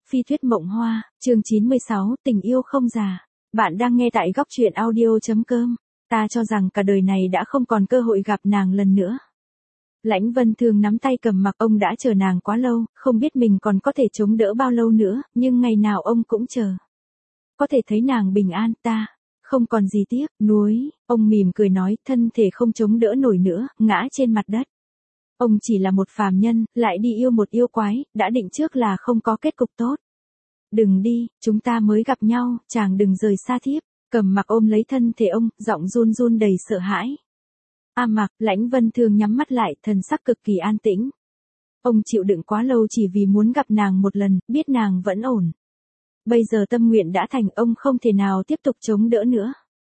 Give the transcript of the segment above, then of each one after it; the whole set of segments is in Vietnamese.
Phi thuyết mộng hoa, chương 96, tình yêu không già. Bạn đang nghe tại góc truyện audio.com. Ta cho rằng cả đời này đã không còn cơ hội gặp nàng lần nữa. Lãnh Vân Thương nắm tay Cầm Mặc, ông đã chờ nàng quá lâu, không biết mình còn có thể chống đỡ bao lâu nữa, nhưng ngày nào ông cũng chờ. Có thể thấy nàng bình an, ta không còn gì tiếc, nuối, ông mỉm cười nói, thân thể không chống đỡ nổi nữa, ngã trên mặt đất. Ông chỉ là một phàm nhân, lại đi yêu một yêu quái, đã định trước là không có kết cục tốt. Đừng đi, chúng ta mới gặp nhau, chàng đừng rời xa thiếp. Cầm Mặc ôm lấy thân thể ông, giọng run run đầy sợ hãi. Mặc, Lãnh Vân Thương nhắm mắt lại, thần sắc cực kỳ an tĩnh. Ông chịu đựng quá lâu chỉ vì muốn gặp nàng một lần, biết nàng vẫn ổn. Bây giờ tâm nguyện đã thành, ông không thể nào tiếp tục chống đỡ nữa.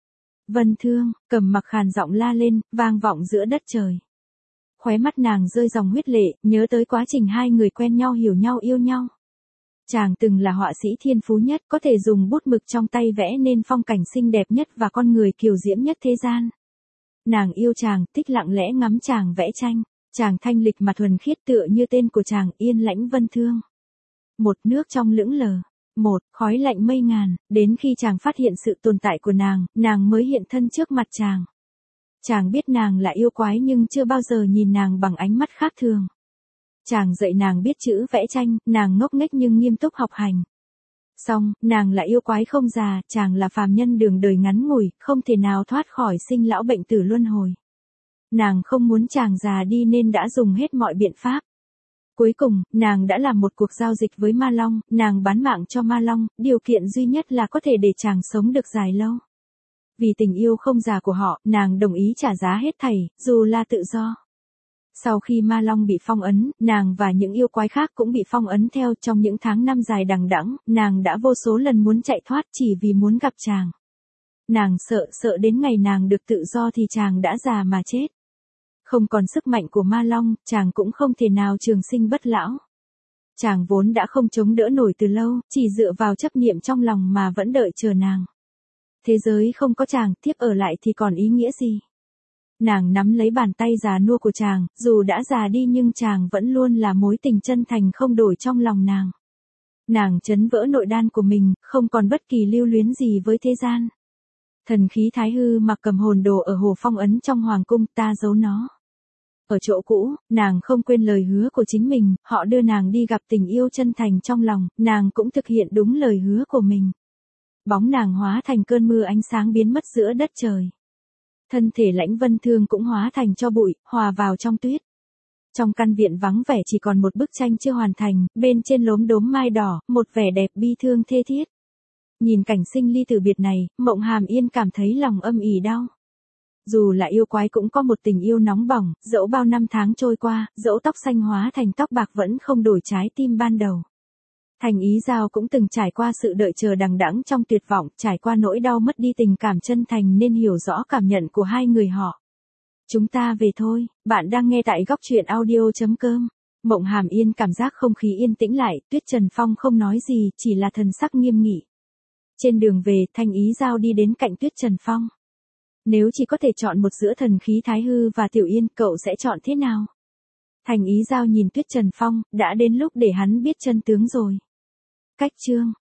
Vân Thương, Cầm Mặc khàn giọng la lên, vang vọng giữa đất trời. Khóe mắt nàng rơi dòng huyết lệ, nhớ tới quá trình hai người quen nhau, hiểu nhau, yêu nhau. Chàng từng là họa sĩ thiên phú nhất, có thể dùng bút mực trong tay vẽ nên phong cảnh xinh đẹp nhất và con người kiều diễm nhất thế gian. Nàng yêu chàng, thích lặng lẽ ngắm chàng vẽ tranh. Chàng thanh lịch mà thuần khiết tựa như tên của chàng, Yên Lãnh Vân Thương. Một nước trong lững lờ. Một khói lạnh mây ngàn, đến khi chàng phát hiện sự tồn tại của nàng mới hiện thân trước mặt chàng. Chàng biết nàng là yêu quái nhưng chưa bao giờ nhìn nàng bằng ánh mắt khác thường. Chàng dạy nàng biết chữ vẽ tranh, nàng ngốc nghếch nhưng nghiêm túc học hành. Xong, nàng là yêu quái không già, chàng là phàm nhân đường đời ngắn ngủi, không thể nào thoát khỏi sinh lão bệnh tử luân hồi. Nàng không muốn chàng già đi nên đã dùng hết mọi biện pháp. Cuối cùng, nàng đã làm một cuộc giao dịch với Ma Long, nàng bán mạng cho Ma Long, điều kiện duy nhất là có thể để chàng sống được dài lâu. Vì tình yêu không già của họ, nàng đồng ý trả giá hết thảy, dù là tự do. Sau khi Ma Long bị phong ấn, nàng và những yêu quái khác cũng bị phong ấn theo. Trong những tháng năm dài đằng đẵng, nàng đã vô số lần muốn chạy thoát chỉ vì muốn gặp chàng. Nàng sợ đến ngày nàng được tự do thì chàng đã già mà chết. Không còn sức mạnh của Ma Long, chàng cũng không thể nào trường sinh bất lão. Chàng vốn đã không chống đỡ nổi từ lâu, chỉ dựa vào chấp niệm trong lòng mà vẫn đợi chờ nàng. Thế giới không có chàng, tiếp ở lại thì còn ý nghĩa gì? Nàng nắm lấy bàn tay già nua của chàng, dù đã già đi nhưng chàng vẫn luôn là mối tình chân thành không đổi trong lòng nàng. Nàng chấn vỡ nội đan của mình, không còn bất kỳ lưu luyến gì với thế gian. Thần khí Thái Hư Mặc cầm hồn đồ ở hồ phong ấn trong hoàng cung, ta giấu nó ở chỗ cũ. Nàng không quên lời hứa của chính mình, họ đưa nàng đi gặp tình yêu chân thành trong lòng, nàng cũng thực hiện đúng lời hứa của mình. Bóng nàng hóa thành cơn mưa ánh sáng biến mất giữa đất trời. Thân thể Lãnh Vân Thương cũng hóa thành tro bụi, hòa vào trong tuyết. Trong căn viện vắng vẻ chỉ còn một bức tranh chưa hoàn thành, bên trên lốm đốm mai đỏ, một vẻ đẹp bi thương thê thiết. Nhìn cảnh sinh ly tử biệt này, Mộng Hàm Yên cảm thấy lòng âm ỉ đau. Dù là yêu quái cũng có một tình yêu nóng bỏng, dẫu bao năm tháng trôi qua, dẫu tóc xanh hóa thành tóc bạc vẫn không đổi trái tim ban đầu. Thành Ý Giao cũng từng trải qua sự đợi chờ đằng đẵng trong tuyệt vọng, trải qua nỗi đau mất đi tình cảm chân thành nên hiểu rõ cảm nhận của hai người họ. Chúng ta về thôi, bạn đang nghe tại góc truyện audio.com. Mộng Hàm Yên cảm giác không khí yên tĩnh lại, Tuyết Trần Phong không nói gì, chỉ là thần sắc nghiêm nghị. Trên đường về, Thành Ý Giao đi đến cạnh Tuyết Trần Phong. Nếu chỉ có thể chọn một giữa thần khí Thái Hư và Tiểu Yên, cậu sẽ chọn thế nào? Thành Ý Giao nhìn Tuyết Trần Phong, đã đến lúc để hắn biết chân tướng rồi. Cách chương